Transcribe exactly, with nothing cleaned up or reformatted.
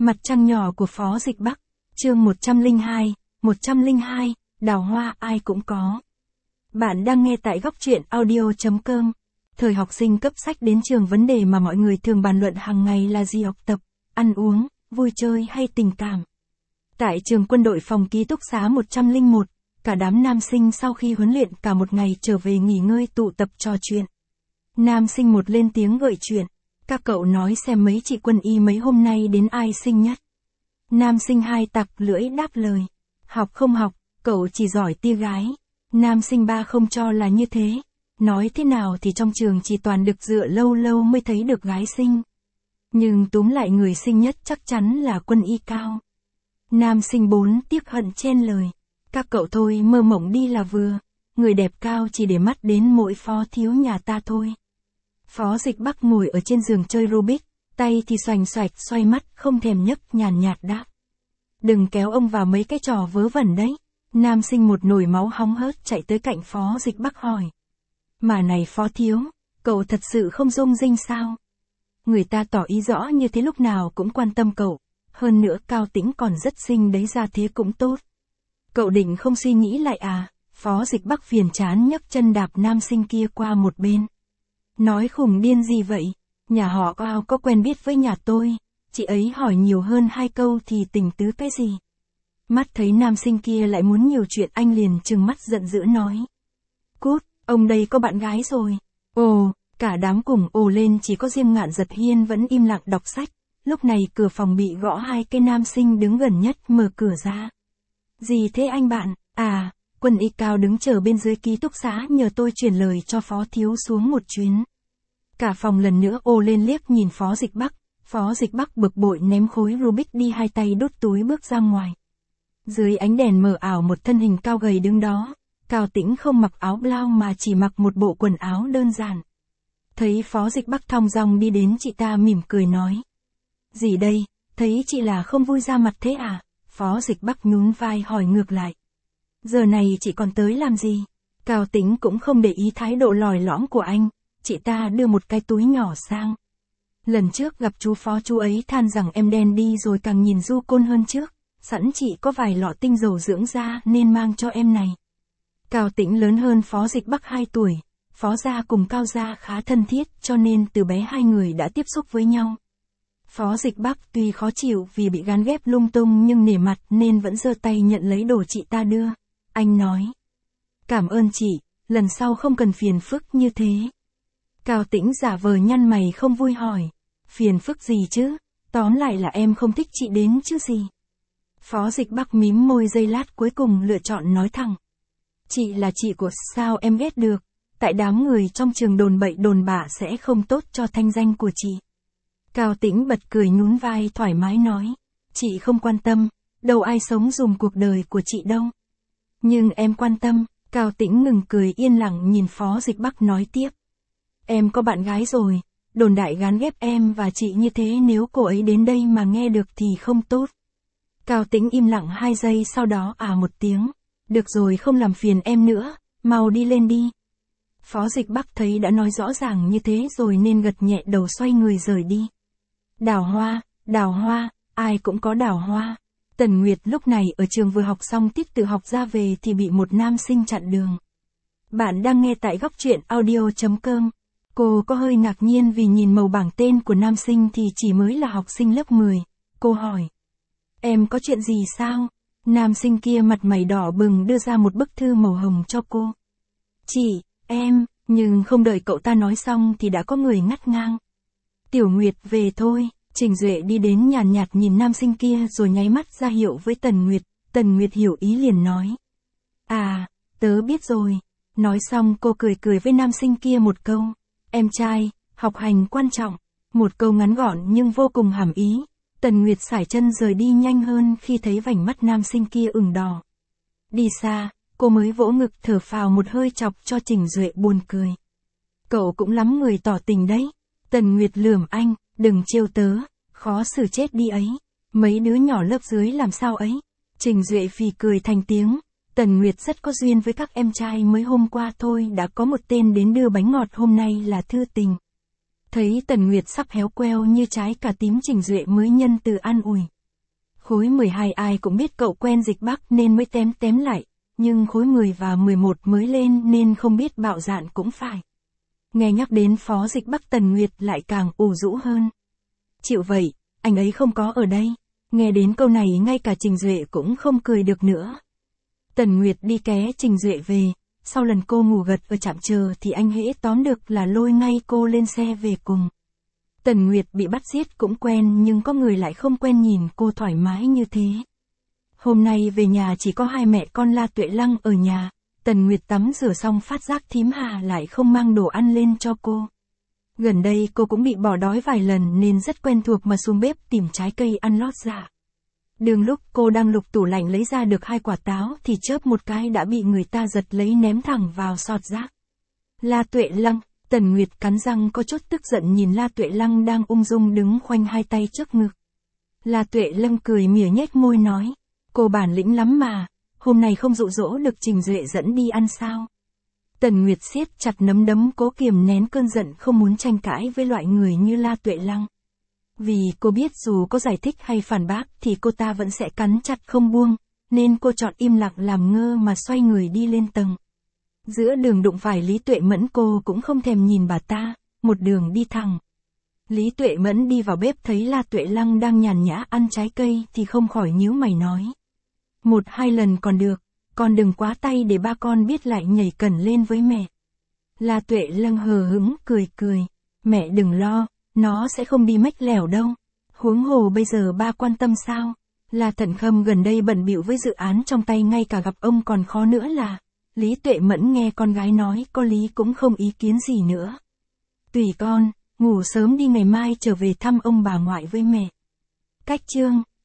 Mặt trăng nhỏ của Phó Dịch Bắc, chương một trăm lẻ hai, một trăm lẻ hai, đào hoa ai cũng có. Bạn đang nghe tại góc truyện audio chấm com. Thời học sinh cấp sách đến trường, vấn đề mà mọi người thường bàn luận hàng ngày là gì? Học tập, ăn uống, vui chơi hay tình cảm? Tại trường quân đội phòng ký túc xá một trăm lẻ một, cả đám nam sinh sau khi huấn luyện cả một ngày trở về nghỉ ngơi tụ tập trò chuyện. Nam sinh một lên tiếng gợi chuyện. Các cậu nói xem mấy chị quân y mấy hôm nay đến ai xinh nhất? Nam sinh hai tặc lưỡi đáp lời. Học không học, cậu chỉ giỏi tia gái. Nam sinh ba không cho là như thế. Nói thế nào thì trong trường chỉ toàn được dựa lâu lâu mới thấy được gái xinh. Nhưng túm lại người xinh nhất chắc chắn là quân y Cao. Nam sinh bốn tiếc hận chen lời. Các cậu thôi mơ mộng đi là vừa. Người đẹp Cao chỉ để mắt đến mỗi phó thiếu nhà ta thôi. Phó Dịch Bắc ngồi ở trên giường chơi Rubik, tay thì xoành xoạch xoay mắt không thèm nhấc, nhàn nhạt đáp. Đừng kéo ông vào mấy cái trò vớ vẩn đấy. Nam sinh một nồi máu hóng hớt chạy tới cạnh Phó Dịch Bắc hỏi. Mà này Phó thiếu, cậu thật sự không rung rinh sao? Người ta tỏ ý rõ như thế lúc nào cũng quan tâm cậu. Hơn nữa Cao Tĩnh còn rất xinh đấy, ra thế cũng tốt. Cậu định không suy nghĩ lại à? Phó Dịch Bắc phiền chán nhấc chân đạp nam sinh kia qua một bên. Nói khùng điên gì vậy? Nhà họ Cao có quen biết với nhà tôi. Chị ấy hỏi nhiều hơn hai câu thì tình tứ cái gì? Mắt thấy nam sinh kia lại muốn nhiều chuyện, anh liền trừng mắt giận dữ nói. Cút, ông đây có bạn gái rồi. Ồ, cả đám cùng ồ lên, chỉ có riêng Ngạn Giật Hiên vẫn im lặng đọc sách. Lúc này cửa phòng bị gõ, hai cái nam sinh đứng gần nhất mở cửa ra. Gì thế anh bạn? À, quân y Cao đứng chờ bên dưới ký túc xá nhờ tôi truyền lời cho Phó thiếu xuống một chuyến. Cả phòng lần nữa ồ lên liếc nhìn Phó Dịch Bắc. Phó Dịch Bắc bực bội ném khối Rubik đi, hai tay đút túi bước ra ngoài. Dưới ánh đèn mờ ảo một thân hình cao gầy đứng đó. Cao Tĩnh không mặc áo blau mà chỉ mặc một bộ quần áo đơn giản. Thấy Phó Dịch Bắc thong dong đi đến, chị ta mỉm cười nói. Gì đây, thấy chị là không vui ra mặt thế à? Phó Dịch Bắc nhún vai hỏi ngược lại. Giờ này chị còn tới làm gì? Cao Tĩnh cũng không để ý thái độ lòi lõm của anh. Chị ta đưa một cái túi nhỏ sang. Lần trước gặp chú Phó, chú ấy than rằng em đen đi rồi càng nhìn du côn hơn trước. Sẵn chị có vài lọ tinh dầu dưỡng da nên mang cho em này. Cao Tĩnh lớn hơn Phó Dịch Bắc hai tuổi. Phó gia cùng Cao gia khá thân thiết cho nên từ bé hai người đã tiếp xúc với nhau. Phó Dịch Bắc tuy khó chịu vì bị gán ghép lung tung nhưng nể mặt nên vẫn giơ tay nhận lấy đồ chị ta đưa. Anh nói. Cảm ơn chị, lần sau không cần phiền phức như thế. Cao Tĩnh giả vờ nhăn mày không vui hỏi. Phiền phức gì chứ? Tóm lại là em không thích chị đến chứ gì. Phó Dịch Bắc mím môi giây lát cuối cùng lựa chọn nói thẳng. Chị là chị của, sao em ghét được? Tại đám người trong trường đồn bậy đồn bạ sẽ không tốt cho thanh danh của chị. Cao Tĩnh bật cười nhún vai thoải mái nói. Chị không quan tâm, đâu ai sống dùm cuộc đời của chị đâu. Nhưng em quan tâm. Cao Tĩnh ngừng cười yên lặng nhìn Phó Dịch Bắc nói tiếp. Em có bạn gái rồi, đồn đại gán ghép em và chị như thế, nếu cô ấy đến đây mà nghe được thì không tốt. Cao Tĩnh im lặng hai giây sau đó à một tiếng. Được rồi, không làm phiền em nữa, mau đi lên đi. Phó Dịch Bắc thấy đã nói rõ ràng như thế rồi nên gật nhẹ đầu xoay người rời đi. Đào hoa, đào hoa, ai cũng có đào hoa. Tần Nguyệt lúc này ở trường vừa học xong tiết tự học ra về thì bị một nam sinh chặn đường. Bạn đang nghe tại góc truyện audio chấm com. Cô có hơi ngạc nhiên vì nhìn màu bảng tên của nam sinh thì chỉ mới là học sinh lớp mười. Cô hỏi. Em có chuyện gì sao? Nam sinh kia mặt mày đỏ bừng đưa ra một bức thư màu hồng cho cô. Chị, em, nhưng không đợi cậu ta nói xong thì đã có người ngắt ngang. Tiểu Nguyệt về thôi. Trình Duệ đi đến nhàn nhạt, nhạt nhìn nam sinh kia rồi nháy mắt ra hiệu với Tần Nguyệt. Tần Nguyệt hiểu ý liền nói. À, tớ biết rồi. Nói xong cô cười cười với nam sinh kia một câu. Em trai, học hành quan trọng. Một câu ngắn gọn nhưng vô cùng hàm ý. Tần Nguyệt sải chân rời đi nhanh hơn khi thấy vành mắt nam sinh kia ửng đỏ. Đi xa, cô mới vỗ ngực thở phào một hơi chọc cho Trình Duệ buồn cười. Cậu cũng lắm người tỏ tình đấy. Tần Nguyệt lườm anh, đừng trêu tớ, khó xử chết đi ấy. Mấy đứa nhỏ lớp dưới làm sao ấy. Trình Duệ phì cười thành tiếng. Tần Nguyệt rất có duyên với các em trai, mới hôm qua thôi đã có một tên đến đưa bánh ngọt, hôm nay là thư tình. Thấy Tần Nguyệt sắp héo queo như trái cà tím, Trình Duệ mới nhân từ an ủi. Khối mười hai ai cũng biết cậu quen Dịch Bắc nên mới tém tém lại, nhưng khối mười và mười một mới lên nên không biết bạo dạn cũng phải. Nghe nhắc đến Phó Dịch Bắc Tần Nguyệt lại càng ủ rũ hơn. Chịu vậy, anh ấy không có ở đây. Nghe đến câu này ngay cả Trình Duệ cũng không cười được nữa. Tần Nguyệt đi ké Trình Duệ về, sau lần cô ngủ gật ở trạm chờ thì anh hễ tóm được là lôi ngay cô lên xe về cùng. Tần Nguyệt bị bắt giết cũng quen nhưng có người lại không quen nhìn cô thoải mái như thế. Hôm nay về nhà chỉ có hai mẹ con La Tuệ Lăng ở nhà, Tần Nguyệt tắm rửa xong phát giác thím Hà lại không mang đồ ăn lên cho cô. Gần đây cô cũng bị bỏ đói vài lần nên rất quen thuộc mà xuống bếp tìm trái cây ăn lót dạ. Đường lúc cô đang lục tủ lạnh lấy ra được hai quả táo thì chớp một cái đã bị người ta giật lấy ném thẳng vào sọt rác. La Tuệ Lăng, Tần Nguyệt cắn răng có chút tức giận nhìn La Tuệ Lăng đang ung dung đứng khoanh hai tay trước ngực. La Tuệ Lăng cười mỉa nhếch môi nói, cô bản lĩnh lắm mà, hôm nay không dụ dỗ được Trình Duệ dẫn đi ăn sao. Tần Nguyệt siết chặt nắm đấm cố kiềm nén cơn giận không muốn tranh cãi với loại người như La Tuệ Lăng. Vì cô biết dù có giải thích hay phản bác thì cô ta vẫn sẽ cắn chặt không buông, nên cô chọn im lặng làm ngơ mà xoay người đi lên tầng. Giữa đường đụng phải Lý Tuệ Mẫn cô cũng không thèm nhìn bà ta, một đường đi thẳng. Lý Tuệ Mẫn đi vào bếp thấy La Tuệ Lăng đang nhàn nhã ăn trái cây thì không khỏi nhíu mày nói. Một hai lần còn được, con đừng quá tay để ba con biết lại nhảy cẩn lên với mẹ. La Tuệ Lăng hờ hững cười cười, mẹ đừng lo, nó sẽ không đi mách lẻo đâu. Huống hồ bây giờ ba quan tâm sao? La Thận Khâm gần đây bận bịu với dự án trong tay ngay cả gặp ông còn khó nữa là. Lý Tuệ Mẫn nghe con gái nói có lý cũng không ý kiến gì nữa. Tùy con, ngủ sớm đi ngày mai trở về thăm ông bà ngoại với mẹ. Cách chương